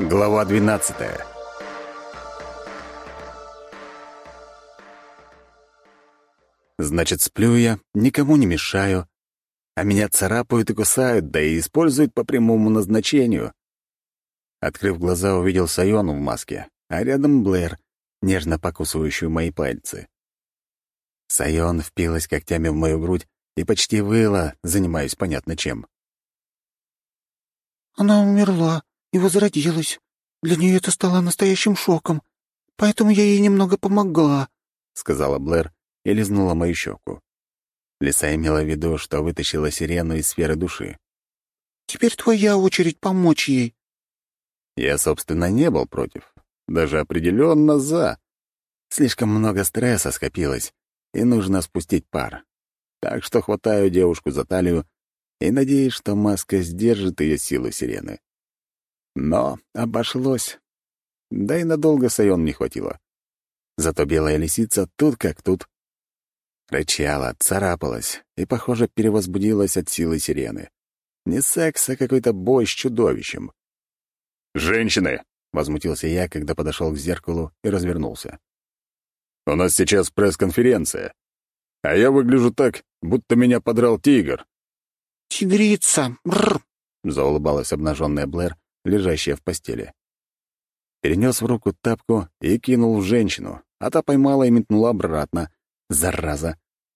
Глава 12. Значит, сплю я, никому не мешаю, а меня царапают и кусают, да и используют по прямому назначению. Открыв глаза, увидел Сайону в маске, а рядом Блэр, нежно покусывающую мои пальцы. Сайон впилась когтями в мою грудь и почти выла, занимаясь понятно чем. «Она умерла и возродилась. Для нее это стало настоящим шоком, поэтому я ей немного помогла», — сказала Блэр и лизнула мою щеку. Лиса имела в виду, что вытащила сирену из сферы души. «Теперь твоя очередь помочь ей». Я, собственно, не был против. Даже определенно за. Слишком много стресса скопилось, и нужно спустить пар. Так что хватаю девушку за талию и надеюсь, что маска сдержит ее силу сирены. Но обошлось. Да и надолго Сайон не хватило. Зато белая лисица тут как тут. Рычала, царапалась и, похоже, перевозбудилась от силы сирены. Не секс, а какой-то бой с чудовищем. «Женщины!» — возмутился я, когда подошел к зеркалу и развернулся. «У нас сейчас пресс-конференция, а я выгляжу так, будто меня подрал тигр». «Тигрица! Бррр!» — заулыбалась обнаженная Блэр, лежащая в постели. Перенес в руку тапку и кинул в женщину, а та поймала и метнула обратно. Зараза!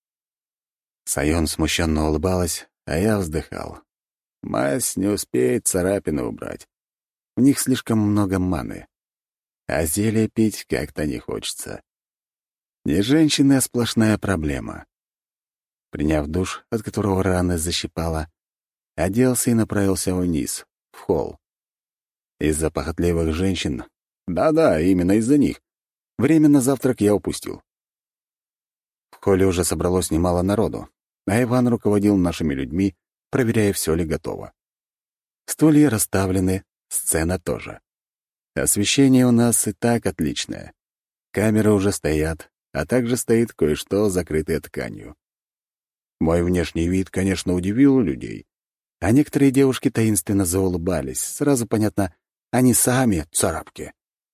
Сайон смущенно улыбалась, а я вздыхал. Мазь не успеет царапины убрать. В них слишком много маны. А зелье пить как-то не хочется. Не женщины, а сплошная проблема. Приняв душ, от которого раны защипало, оделся и направился вниз, в холл. Из-за похотливых женщин, да-да, именно из-за них, время на завтрак я упустил. В холле уже собралось немало народу, а Иван руководил нашими людьми, проверяя, все ли готово. Стулья расставлены, сцена тоже. Освещение у нас и так отличное. Камеры уже стоят, а также стоит кое-что, закрытое тканью. Мой внешний вид, конечно, удивил людей, а некоторые девушки таинственно заулыбались. Сразу понятно, они сами царапки.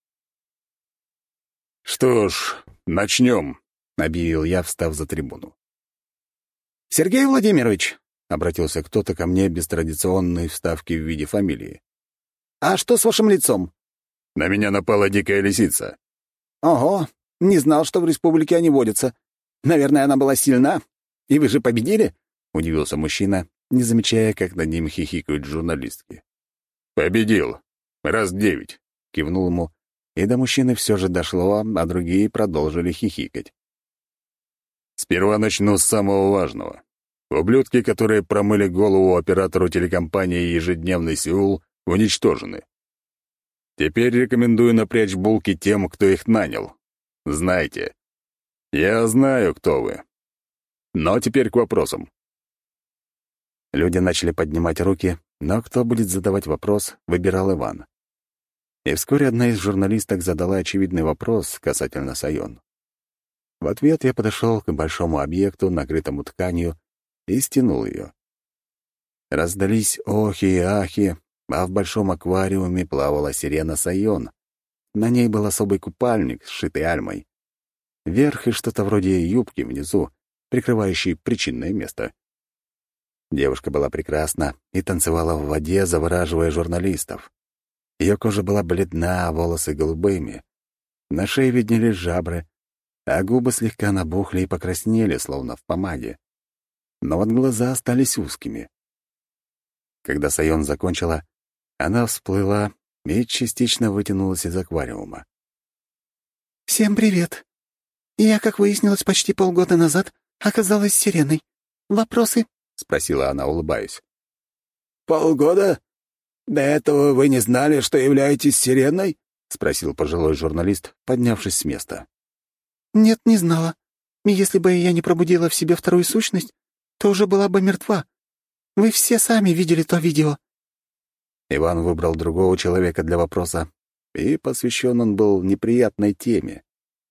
«Что ж, начнем», — объявил я, встав за трибуну. «Сергей Владимирович», — обратился кто-то ко мне без традиционной вставки в виде фамилии. «А что с вашим лицом?» «На меня напала дикая лисица». «Ого, не знал, что в республике они водятся. Наверное, она была сильна. И вы же победили?» — удивился мужчина, не замечая, как над ним хихикают журналистки. «Победил. Раз 9», — кивнул ему, и до мужчины все же дошло, а другие продолжили хихикать. «Сперва начну с самого важного. Ублюдки, которые промыли голову оператору телекомпании «Ежедневный Сеул», уничтожены. Теперь рекомендую напрячь булки тем, кто их нанял. Знайте. Я знаю, кто вы. Но теперь к вопросам». Люди начали поднимать руки, но кто будет задавать вопрос, выбирал Иван. И вскоре одна из журналисток задала очевидный вопрос касательно Сайон. В ответ я подошел к большому объекту, накрытому тканью, и стянул ее. Раздались охи и ахи, а в большом аквариуме плавала сирена Сайон. На ней был особый купальник, сшитый альмой. Верх и что-то вроде юбки внизу, прикрывающей причинное место. Девушка была прекрасна и танцевала в воде, завораживая журналистов. Ее кожа была бледна, а волосы голубыми. На шее виднелись жабры, а губы слегка набухли и покраснели, словно в помаде. Но вот глаза остались узкими. Когда Сайон закончила, она всплыла и частично вытянулась из аквариума. «Всем привет. Я, как выяснилось, почти полгода назад оказалась сиреной. Вопросы?» — спросила она, улыбаясь. «Полгода? До этого вы не знали, что являетесь сиреной?» — спросил пожилой журналист, поднявшись с места. «Нет, не знала. Если бы я не пробудила в себе вторую сущность, то уже была бы мертва. Вы все сами видели то видео». Иван выбрал другого человека для вопроса, и посвящен он был неприятной теме.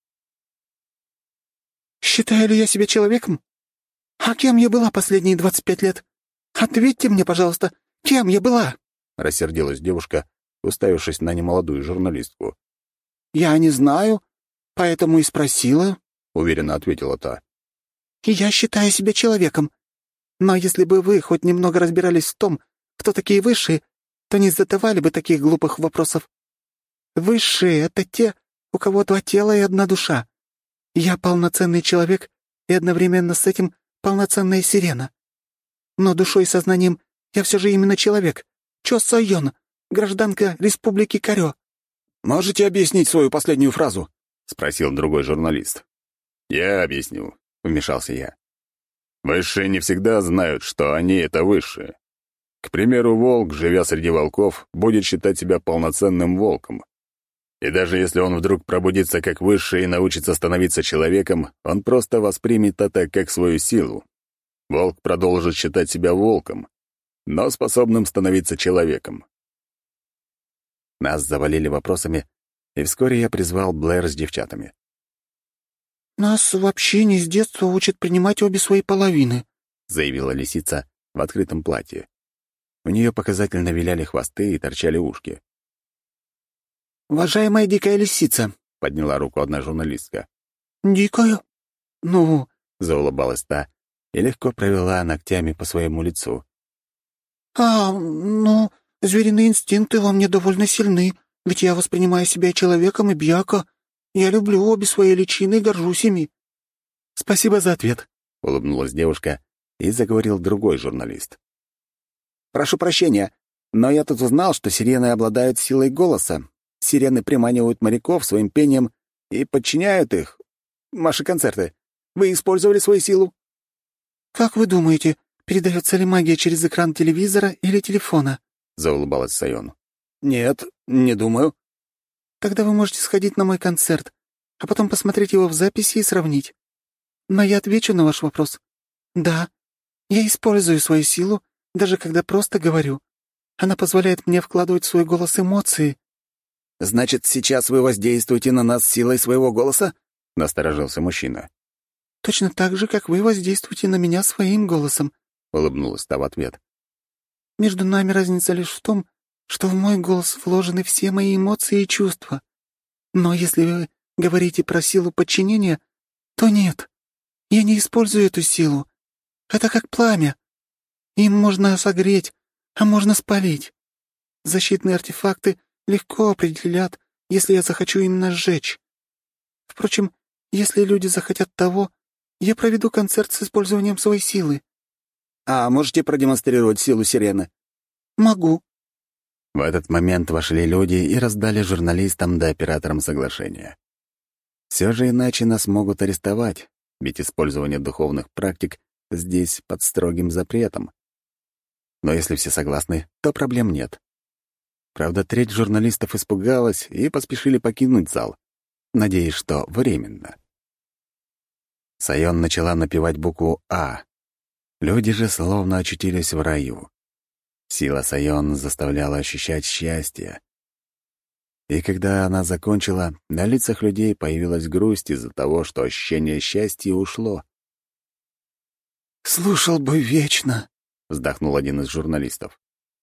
«Считаю ли я себя человеком? А кем я была последние 25 лет? Ответьте мне, пожалуйста, кем я была?» — рассердилась девушка, уставившись на немолодую журналистку. «Я не знаю, поэтому и спросила», — уверенно ответила та. «И я считаю себя человеком. Но если бы вы хоть немного разбирались в том, кто такие высшие, то не задавали бы таких глупых вопросов. Высшие — это те, у кого два тела и одна душа. Я полноценный человек и одновременно с этим полноценная сирена. Но душой и сознанием я все же именно человек. Чо Сойон, гражданка Республики Корё». «Можете объяснить свою последнюю фразу?» — спросил другой журналист. «Я объясню», — вмешался я. «Высшие не всегда знают, что они — это высшие. К примеру, волк, живя среди волков, будет считать себя полноценным волком. И даже если он вдруг пробудится как высший и научится становиться человеком, он просто воспримет это как свою силу. Волк продолжит считать себя волком, но способным становиться человеком». Нас завалили вопросами, и вскоре я призвал Блэр с девчатами. «Нас вообще не с детства учат принимать обе свои половины», — заявила лисица в открытом платье. У нее показательно виляли хвосты и торчали ушки. «Уважаемая дикая лисица», — подняла руку одна журналистка. «Дикая? Ну...» — заулыбалась та и легко провела ногтями по своему лицу. Ну, звериные инстинкты во мне довольно сильны, ведь я воспринимаю себя человеком и бьяка. Я люблю обе свои личины и горжусь ими». «Спасибо за ответ», — улыбнулась девушка, и заговорил другой журналист. «Прошу прощения, но я тут узнал, что сирены обладают силой голоса. Сирены приманивают моряков своим пением и подчиняют их. Ваши концерты. Вы использовали свою силу?» «Как вы думаете, передается ли магия через экран телевизора или телефона?» — заулыбалась Сайон. «Нет, не думаю». «Тогда вы можете сходить на мой концерт, а потом посмотреть его в записи и сравнить. Но я отвечу на ваш вопрос. Да, я использую свою силу, даже когда просто говорю. Она позволяет мне вкладывать в свой голос эмоции». «Значит, сейчас вы воздействуете на нас силой своего голоса?» — насторожился мужчина. «Точно так же, как вы воздействуете на меня своим голосом», — улыбнулась та в ответ. «Между нами разница лишь в том, что в мой голос вложены все мои эмоции и чувства. Но если вы говорите про силу подчинения, то нет, я не использую эту силу. Это как пламя. Им можно согреть, а можно спалить. Защитные артефакты легко определят, если я захочу именно сжечь. Впрочем, если люди захотят того, я проведу концерт с использованием своей силы». «А можете продемонстрировать силу сирены?» «Могу». В этот момент вошли люди и раздали журналистам да операторам соглашения. Все же иначе нас могут арестовать, ведь использование духовных практик здесь под строгим запретом. Но если все согласны, то проблем нет. Правда, треть журналистов испугалась и поспешили покинуть зал, надеясь, что временно. Сайон начала напевать букву «А». Люди же словно очутились в раю. Сила Сайон заставляла ощущать счастье. И когда она закончила, на лицах людей появилась грусть из-за того, что ощущение счастья ушло. «Слушал бы вечно», — вздохнул один из журналистов.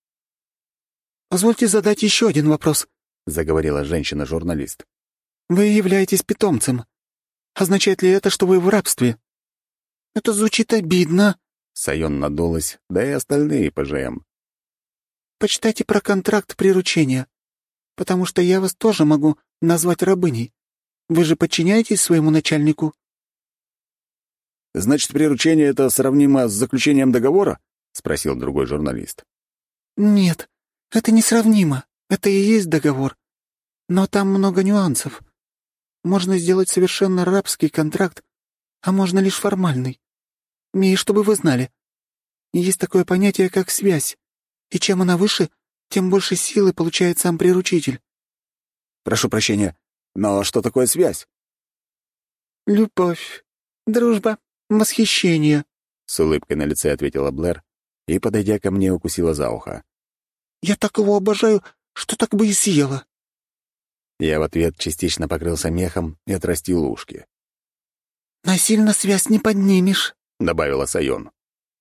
«Позвольте задать еще один вопрос», — заговорила женщина-журналист. «Вы являетесь питомцем. Означает ли это, что вы в рабстве?» «Это звучит обидно», — Сайон надулась, да и остальные ПЖМ. «Почитайте про контракт приручения, потому что я вас тоже могу назвать рабыней. Вы же подчиняетесь своему начальнику?» «Значит, приручение — это сравнимо с заключением договора?» — спросил другой журналист. «Нет, это несравнимо. Это и есть договор. Но там много нюансов. Можно сделать совершенно рабский контракт, а можно лишь формальный. И чтобы вы знали, есть такое понятие, как связь, и чем она выше, тем больше силы получает сам приручитель». «Прошу прощения, но что такое связь?» «Любовь, дружба, восхищение», — с улыбкой на лице ответила Блэр и, подойдя ко мне, укусила за ухо. «Я так его обожаю, что так бы и съела». Я в ответ частично покрылся мехом и отрастил ушки. «Насильно связь не поднимешь», — добавила Сайон.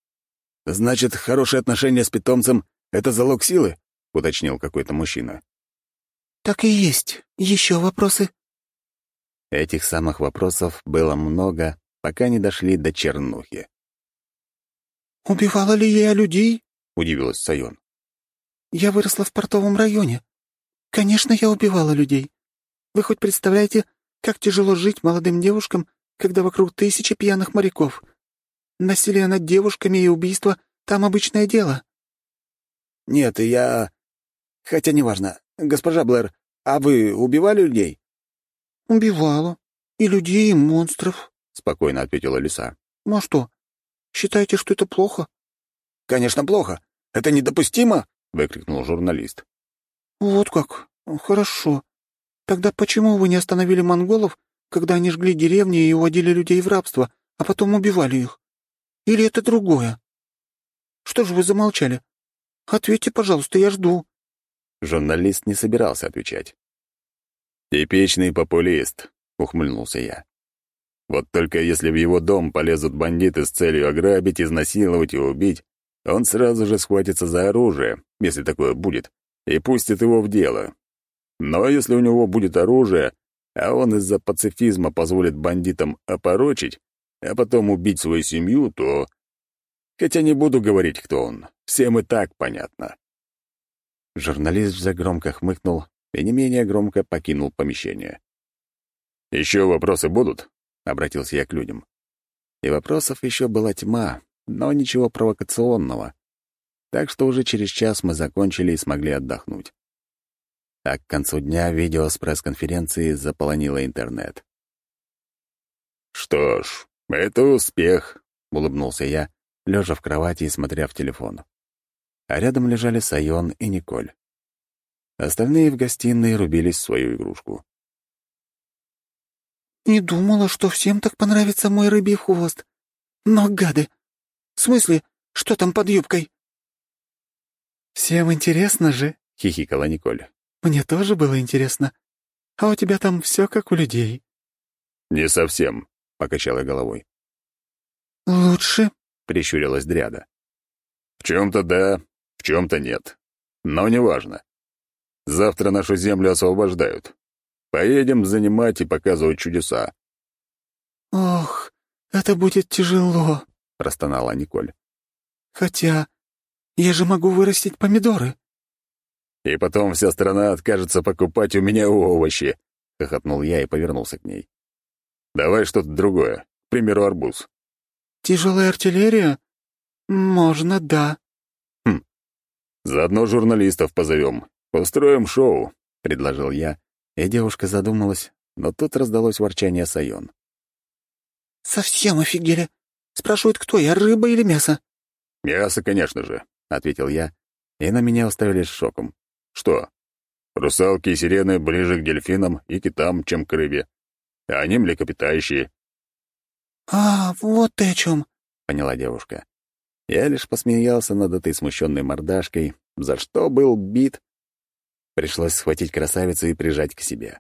«Значит, хорошие отношения с питомцем — это залог силы?» — уточнил какой-то мужчина. «Так и есть. Еще вопросы?» Этих самых вопросов было много, пока не дошли до чернухи. «Убивала ли я людей?» — удивилась Сайон. «Я выросла в портовом районе. Конечно, я убивала людей. Вы хоть представляете, как тяжело жить молодым девушкам, когда вокруг тысячи пьяных моряков? Насилие над девушками и убийство — там обычное дело». «Нет, я... Хотя неважно. Госпожа Блэр, а вы убивали людей?» «Убивала. И людей, и монстров», — спокойно ответила лиса. «Ну а что, считаете, что это плохо?» «Конечно, плохо. Это недопустимо!» — выкрикнул журналист. «Вот как. Хорошо. Тогда почему вы не остановили монголов, когда они жгли деревни и уводили людей в рабство, а потом убивали их? Или это другое? Что же вы замолчали? Ответьте, пожалуйста, я жду». Журналист не собирался отвечать. «Типичный популист», — ухмыльнулся я. «Вот только если в его дом полезут бандиты с целью ограбить, изнасиловать и убить, он сразу же схватится за оружие, если такое будет, и пустит его в дело. Но если у него будет оружие, а он из-за пацифизма позволит бандитам опорочить, а потом убить свою семью, то... Хотя не буду говорить, кто он. Всем и так понятно». Журналист же громко хмыкнул и не менее громко покинул помещение. «Еще вопросы будут?» — обратился я к людям. И вопросов еще была тьма, но ничего провокационного. Так что уже через час мы закончили и смогли отдохнуть. А к концу дня видео с пресс-конференции заполонило интернет. «Что ж, это успех», — улыбнулся я, лежа в кровати и смотря в телефон. А рядом лежали Сайон и Николь. Остальные в гостиной рубились в свою игрушку. «Не думала, что всем так понравится мой рыбий хвост. Но, гады! В смысле, что там под юбкой?» «Всем интересно же», — хихикала Николь. «Мне тоже было интересно. А у тебя там все как у людей». «Не совсем», — покачала головой. «Лучше?» — прищурилась Дряда. «В чем-то да, в чем-то нет. Но неважно. Завтра нашу землю освобождают. Поедем занимать и показывать чудеса». «Ох, это будет тяжело», — простонала Николь. «Хотя я же могу вырастить помидоры». «И потом вся страна откажется покупать у меня овощи», — хохотнул я и повернулся к ней. «Давай что-то другое, к примеру, арбуз». «Тяжелая артиллерия? Можно, да». «Хм. Заодно журналистов позовем. Устроим шоу», — предложил я, и девушка задумалась, но тут раздалось ворчание Сайон. «Совсем офигели. Спрашивают, кто я, рыба или мясо?» «Мясо, конечно же», — ответил я, и на меня уставились с шоком. «Что? Русалки и сирены ближе к дельфинам и китам, чем к рыбе. А они млекопитающие». «А, вот ты о чем», — поняла девушка. Я лишь посмеялся над этой смущенной мордашкой, за что был бит. Пришлось схватить красавицу и прижать к себе.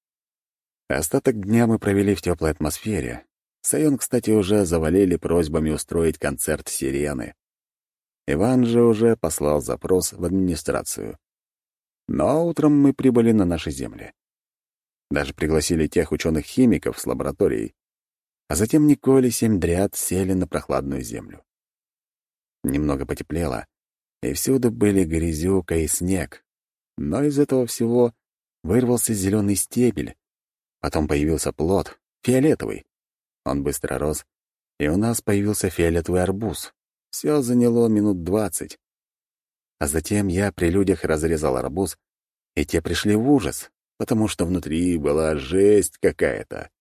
Остаток дня мы провели в теплой атмосфере. Сайон, кстати, уже завалили просьбами устроить концерт сирены. Иван же уже послал запрос в администрацию. Но утром мы прибыли на наши земли. Даже пригласили тех ученых-химиков с лабораторией. А затем Николь и 7 дряд сели на прохладную землю. Немного потеплело, и всюду были грязюка и снег. Но из этого всего вырвался зеленый стебель. Потом появился плод, фиолетовый. Он быстро рос, и у нас появился фиолетовый арбуз. Все заняло минут 20. А затем я при людях разрезал арбуз, и те пришли в ужас, потому что внутри была жесть какая-то.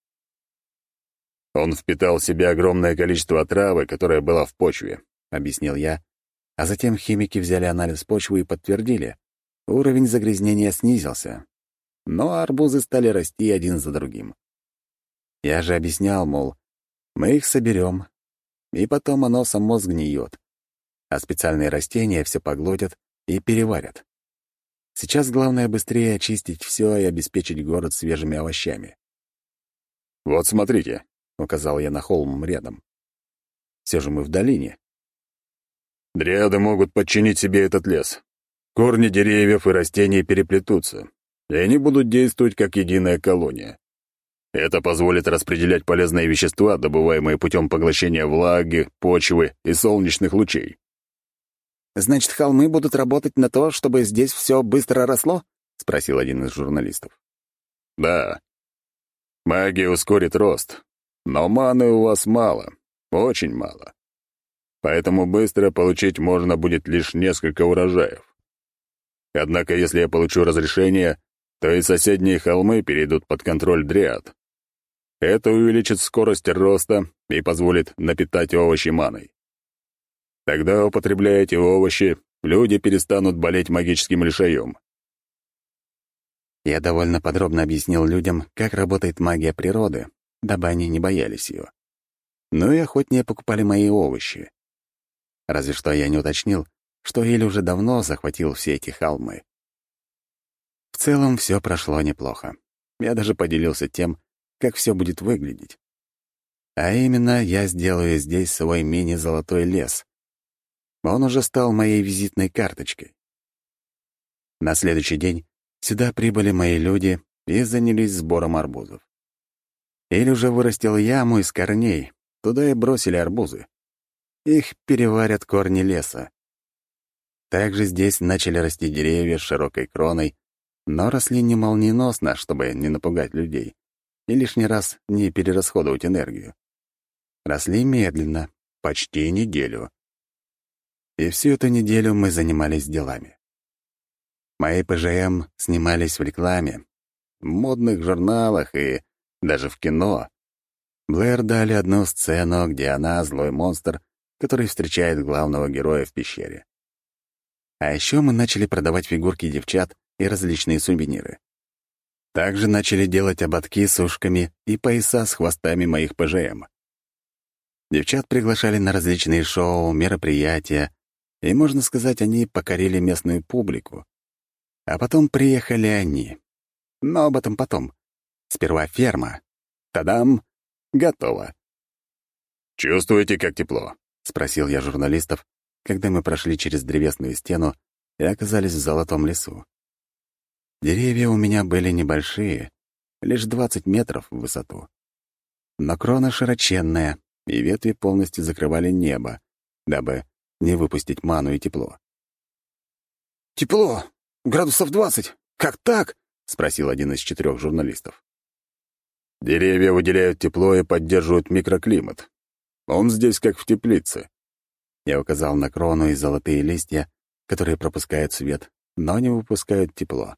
«Он впитал в себя огромное количество отравы, которая была в почве», — объяснил я, а затем химики взяли анализ почвы и подтвердили. Уровень загрязнения снизился, но арбузы стали расти один за другим. Я же объяснял, мол, мы их соберем, и потом оно само сгниет, а специальные растения все поглотят и переварят. Сейчас главное быстрее очистить все и обеспечить город свежими овощами. «Вот смотрите», — указал я на холм рядом. Все же мы в долине. «Дриады могут подчинить себе этот лес. Корни деревьев и растений переплетутся. и они будут действовать как единая колония. Это позволит распределять полезные вещества, добываемые путем поглощения влаги, почвы и солнечных лучей. «Значит, холмы будут работать на то, чтобы здесь все быстро росло?» — спросил один из журналистов. Да. Магия ускорит рост, но маны у вас мало, очень мало. Поэтому быстро получить можно будет лишь несколько урожаев. Однако, если я получу разрешение, то и соседние холмы перейдут под контроль дриад. Это увеличит скорость роста и позволит напитать овощи маной. Тогда, употребляя эти овощи, люди перестанут болеть магическим лишаем. Я довольно подробно объяснил людям, как работает магия природы, дабы они не боялись ее. Ну и охотнее покупали мои овощи. Разве что я не уточнил, что Иль уже давно захватил все эти холмы. В целом все прошло неплохо. Я даже поделился тем, как все будет выглядеть. А именно, я сделаю здесь свой мини-золотой лес. Он уже стал моей визитной карточкой. На следующий день сюда прибыли мои люди и занялись сбором арбузов. Иль уже вырастил яму из корней, туда и бросили арбузы. Их переварят корни леса. Также здесь начали расти деревья с широкой кроной, но росли не молниеносно, чтобы не напугать людей и лишний раз не перерасходовать энергию. Росли медленно, почти неделю. И всю эту неделю мы занимались делами. Мои ПЖМ снимались в рекламе, в модных журналах и даже в кино. Блэр дали одну сцену, где она — злой монстр, который встречает главного героя в пещере. А еще мы начали продавать фигурки девчат и различные сувениры. Также начали делать ободки с ушками и пояса с хвостами моих ПЖМ. Девчат приглашали на различные шоу, мероприятия, и, можно сказать, они покорили местную публику. А потом приехали они. Но об этом потом. Сперва ферма. Тадам! Готово. «Чувствуете, как тепло?» — спросил я журналистов, когда мы прошли через древесную стену и оказались в золотом лесу. Деревья у меня были небольшие, лишь 20 метров в высоту. Но крона широченная, и ветви полностью закрывали небо, дабы не выпустить ману и тепло. «Тепло! Градусов 20! Как так?» — спросил один из 4 журналистов. «Деревья выделяют тепло и поддерживают микроклимат. Он здесь как в теплице». Я указал на крону и золотые листья, которые пропускают свет, но не выпускают тепло.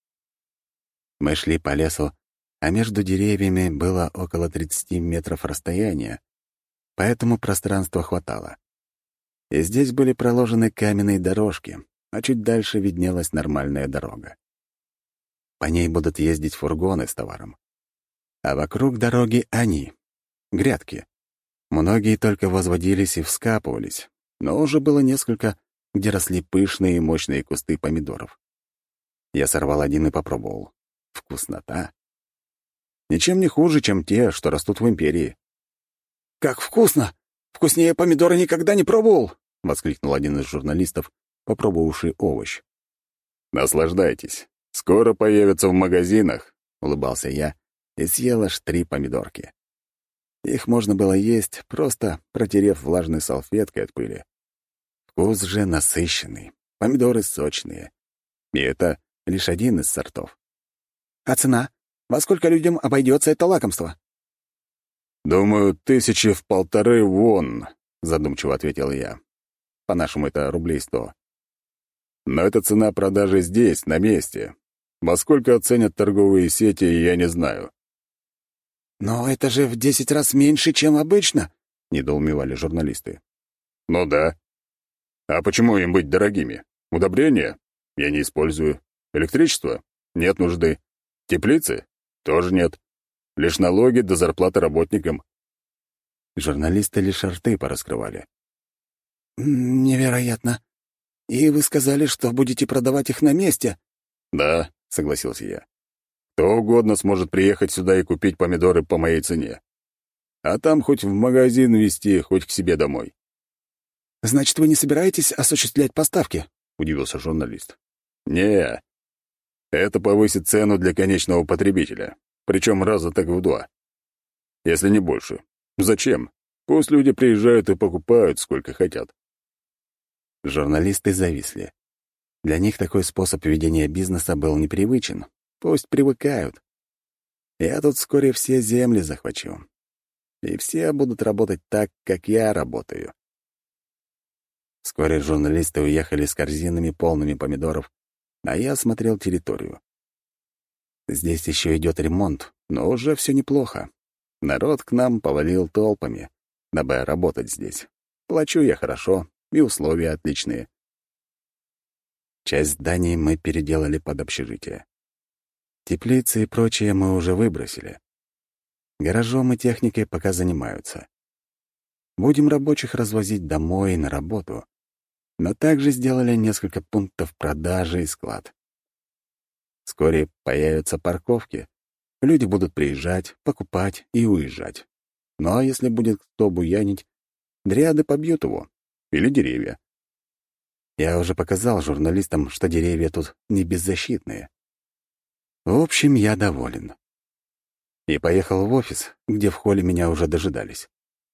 Мы шли по лесу, а между деревьями было около 30 метров расстояния, поэтому пространства хватало. И здесь были проложены каменные дорожки, а чуть дальше виднелась нормальная дорога. По ней будут ездить фургоны с товаром. А вокруг дороги они — грядки. Многие только возводились и вскапывались, но уже было несколько, где росли пышные и мощные кусты помидоров. Я сорвал один и попробовал. Вкуснота. Ничем не хуже, чем те, что растут в Империи. «Как вкусно! Вкуснее помидора никогда не пробовал!» — воскликнул один из журналистов, попробовавший овощ. «Наслаждайтесь. Скоро появятся в магазинах», — улыбался я и съел аж 3 помидорки. Их можно было есть, просто протерев влажной салфеткой от пыли. Вкус же насыщенный, помидоры сочные. И это лишь один из сортов. «А цена? Во сколько людям обойдется это лакомство?» «Думаю, 1,5 вон», — задумчиво ответил я. По-нашему это рублей 100. Но это цена продажи здесь, на месте. Во сколько оценят торговые сети, я не знаю. «Но это же в 10 раз меньше, чем обычно», — недоумевали журналисты. «Ну да. А почему им быть дорогими? Удобрения? Я не использую. Электричество? Нет нужды. Теплицы? Тоже нет. Лишь налоги до зарплаты работникам». Журналисты лишь рты пораскрывали. «Невероятно. И вы сказали, что будете продавать их на месте?» «Да», — согласился я. «Кто угодно сможет приехать сюда и купить помидоры по моей цене. А там хоть в магазин везти, хоть к себе домой». «Значит, вы не собираетесь осуществлять поставки?» — удивился журналист. «Не. Это повысит цену для конечного потребителя, причем раза так в 2, если не больше. Зачем? Пусть люди приезжают и покупают, сколько хотят. Журналисты зависли. Для них такой способ ведения бизнеса был непривычен. Пусть привыкают. Я тут вскоре все земли захвачу. И все будут работать так, как я работаю. Вскоре журналисты уехали с корзинами, полными помидоров, а я осмотрел территорию. Здесь еще идет ремонт, но уже все неплохо. Народ к нам повалил толпами, дабы работать здесь. Плачу я хорошо, и условия отличные. Часть зданий мы переделали под общежитие. Теплицы и прочее мы уже выбросили. Гаражом и техникой пока занимаются. Будем рабочих развозить домой и на работу, но также сделали несколько пунктов продажи и склад. Вскоре появятся парковки, люди будут приезжать, покупать и уезжать. Но если будет кто буянить, дриады побьют его. Или деревья. Я уже показал журналистам, что деревья тут не беззащитные. В общем, я доволен. И поехал в офис, где в холле меня уже дожидались.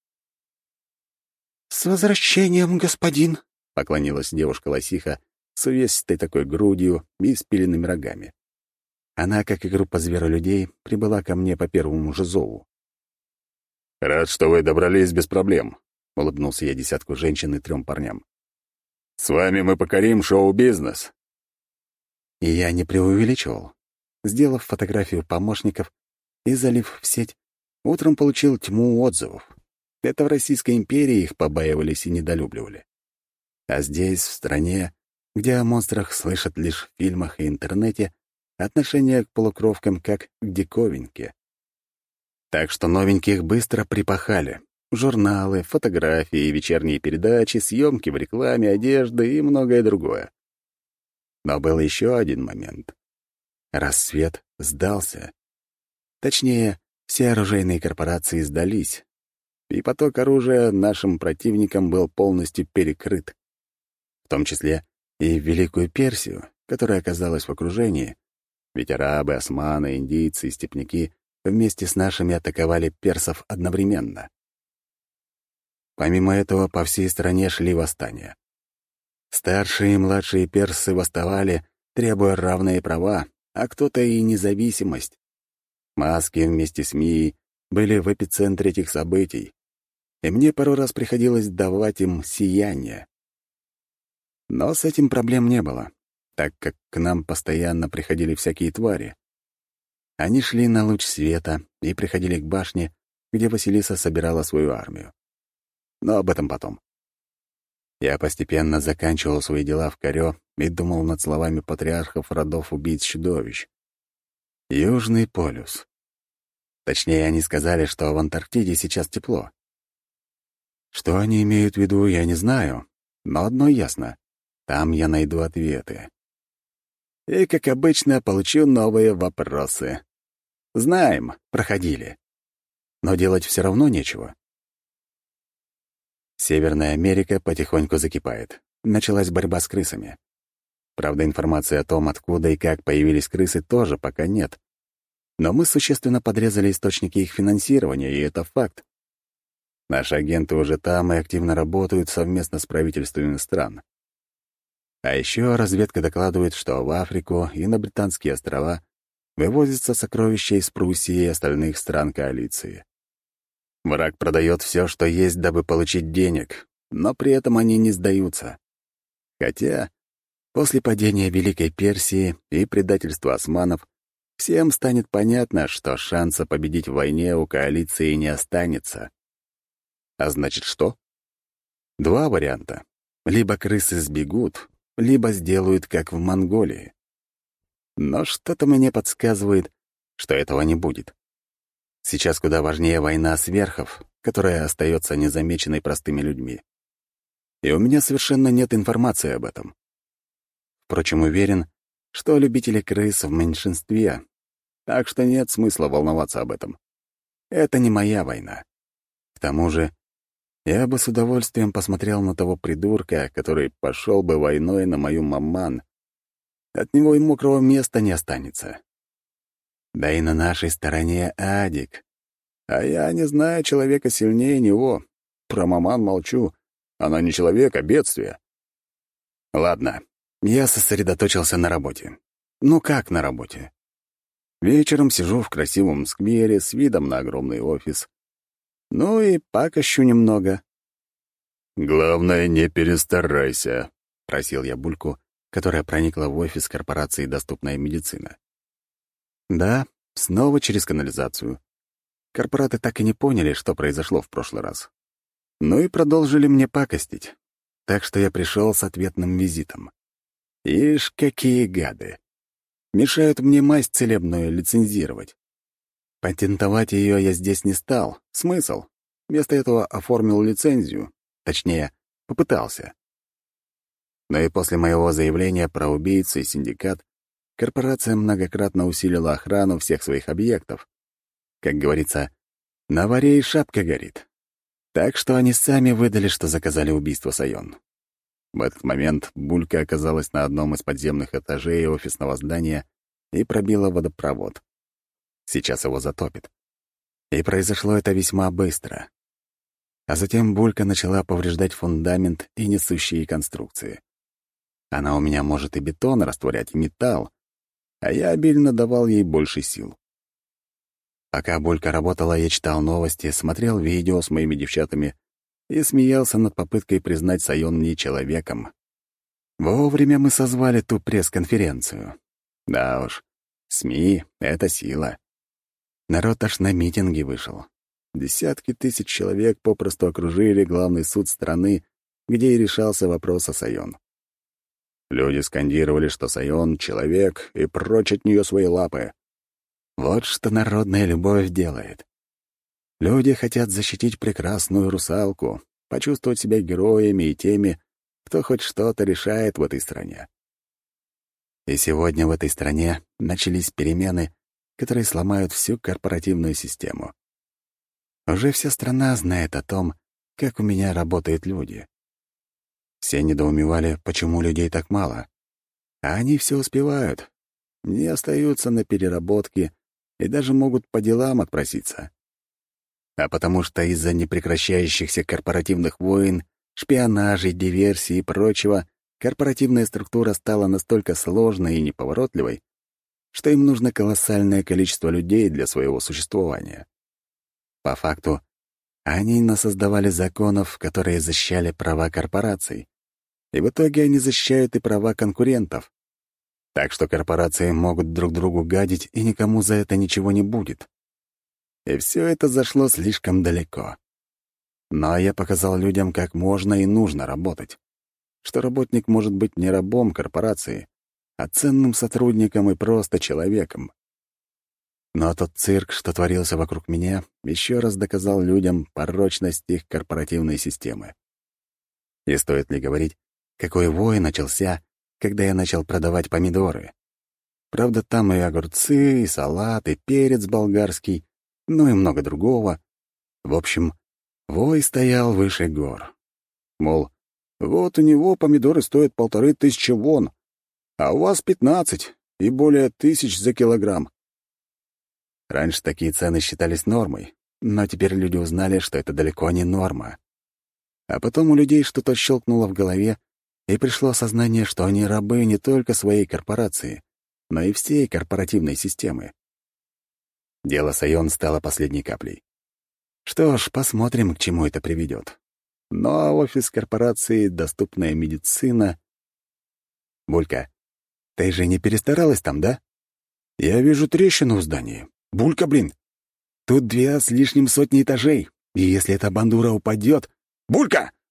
«С возвращением, господин!» — поклонилась девушка-лосиха с увесистой такой грудью и спиленными рогами. Она, как и группа зверолюдей, прибыла ко мне по первому же зову. «Рад, что вы добрались без проблем», — улыбнулся я десятку женщин и 3 парням. «С вами мы покорим шоу-бизнес». И я не преувеличивал. Сделав фотографию помощников и залив в сеть, утром получил тьму отзывов. Это в Российской империи их побаивались и недолюбливали. А здесь, в стране, где о монстрах слышат лишь в фильмах и интернете, отношение к полукровкам как к диковинке. Так что новеньких быстро припахали. Журналы, фотографии, вечерние передачи, съемки в рекламе, одежды и многое другое. Но был еще один момент. Рассвет сдался. Точнее, все оружейные корпорации сдались, и поток оружия нашим противникам был полностью перекрыт. В том числе и в Великую Персию, которая оказалась в окружении, ведь арабы, османы, индийцы и степняки вместе с нашими атаковали персов одновременно. Помимо этого, по всей стране шли восстания. Старшие и младшие персы восставали, требуя равные права, а кто-то и независимость. Маски вместе с Мией были в эпицентре этих событий, и мне пару раз приходилось давать им сияние. Но с этим проблем не было, так как к нам постоянно приходили всякие твари. Они шли на луч света и приходили к башне, где Василиса собирала свою армию. Но об этом потом. Я постепенно заканчивал свои дела в Карё и думал над словами патриархов родов убийц-чудовищ. Южный полюс. Точнее, они сказали, что в Антарктиде сейчас тепло. Что они имеют в виду, я не знаю, но одно ясно — там я найду ответы. И, как обычно, получу новые вопросы. Знаем, проходили. Но делать все равно нечего. Северная Америка потихоньку закипает. Началась борьба с крысами. Правда, информации о том, откуда и как появились крысы, тоже пока нет. Но мы существенно подрезали источники их финансирования, и это факт. Наши агенты уже там и активно работают совместно с правительствами стран. А еще разведка докладывает, что в Африку и на Британские острова вывозятся сокровища из Пруссии и остальных стран коалиции. Враг продает все, что есть, дабы получить денег, но при этом они не сдаются. Хотя после падения Великой Персии и предательства османов всем станет понятно, что шанса победить в войне у коалиции не останется. А значит, что? 2 варианта. Либо крысы сбегут, либо сделают, как в Монголии. Но что-то мне подсказывает, что этого не будет. Сейчас куда важнее война сверхов, которая остается незамеченной простыми людьми. И у меня совершенно нет информации об этом. Впрочем, уверен, что любители крыс в меньшинстве, так что нет смысла волноваться об этом. Это не моя война. К тому же, я бы с удовольствием посмотрел на того придурка, который пошел бы войной на мою маман. от него и мокрого места не останется. Да и на нашей стороне Адик. А я не знаю человека сильнее него. Про маман молчу. Она не человек, а бедствие. Ладно, я сосредоточился на работе. Ну как на работе? Вечером сижу в красивом сквере с видом на огромный офис. Ну и пакощу немного. «Главное, не перестарайся», — просил я Бульку, которая проникла в офис корпорации «Доступная медицина». Да, снова через канализацию. Корпораты так и не поняли, что произошло в прошлый раз. Ну и продолжили мне пакостить. Так что я пришел с ответным визитом. Ишь, какие гады! Мешают мне мазь целебную лицензировать. Патентовать ее я здесь не стал. Смысл? Вместо этого оформил лицензию. Точнее, попытался. Но и после моего заявления про убийцу и синдикат корпорация многократно усилила охрану всех своих объектов. Как говорится, на варе и шапка горит. Так что они сами выдали, что заказали убийство Сайон. В этот момент Булька оказалась на одном из подземных этажей офисного здания и пробила водопровод. Сейчас его затопит. И произошло это весьма быстро. А затем Булька начала повреждать фундамент и несущие конструкции. Она у меня может и бетон растворять, и металл, а я обильно давал ей больше сил. Пока Булька работала, я читал новости, смотрел видео с моими девчатами и смеялся над попыткой признать Сайон не человеком. Вовремя мы созвали ту пресс-конференцию. Да уж, СМИ — это сила. Народ аж на митинги вышел. Десятки тысяч человек попросту окружили главный суд страны, где и решался вопрос о Сайон. Люди скандировали, что Сайон — человек, и прочь от нее свои лапы. Вот что народная любовь делает. Люди хотят защитить прекрасную русалку, почувствовать себя героями и теми, кто хоть что-то решает в этой стране. И сегодня в этой стране начались перемены, которые сломают всю корпоративную систему. Уже вся страна знает о том, как у меня работают люди. Все недоумевали, почему людей так мало. А они все успевают, не остаются на переработке и даже могут по делам отпроситься. А потому что из-за непрекращающихся корпоративных войн, шпионажей, диверсий и прочего корпоративная структура стала настолько сложной и неповоротливой, что им нужно колоссальное количество людей для своего существования. По факту, они насоздавали законов, которые защищали права корпораций, и в итоге они защищают и права конкурентов. Так что корпорации могут друг другу гадить, и никому за это ничего не будет. И все это зашло слишком далеко. Но я показал людям, как можно и нужно работать. Что работник может быть не рабом корпорации, а ценным сотрудником и просто человеком. Но тот цирк, что творился вокруг меня, еще раз доказал людям порочность их корпоративной системы. И стоит ли говорить, какой вой начался, когда я начал продавать помидоры. Правда, там и огурцы, и салат, и перец болгарский, ну и много другого. В общем, вой стоял выше гор. Мол, вот у него помидоры стоят 1500 вон, а у вас 15 и более 1000 за килограмм. Раньше такие цены считались нормой, но теперь люди узнали, что это далеко не норма. А потом у людей что-то щелкнуло в голове, и пришло осознание, что они рабы не только своей корпорации, но и всей корпоративной системы. Дело Сайон стало последней каплей. Что ж, посмотрим, к чему это приведет. Но офис корпорации «Доступная медицина». Булька, ты же не перестаралась там, да? Я вижу трещину в здании. Булька, блин! Тут 2 с лишним сотни этажей, и если эта бандура упадет... Булька!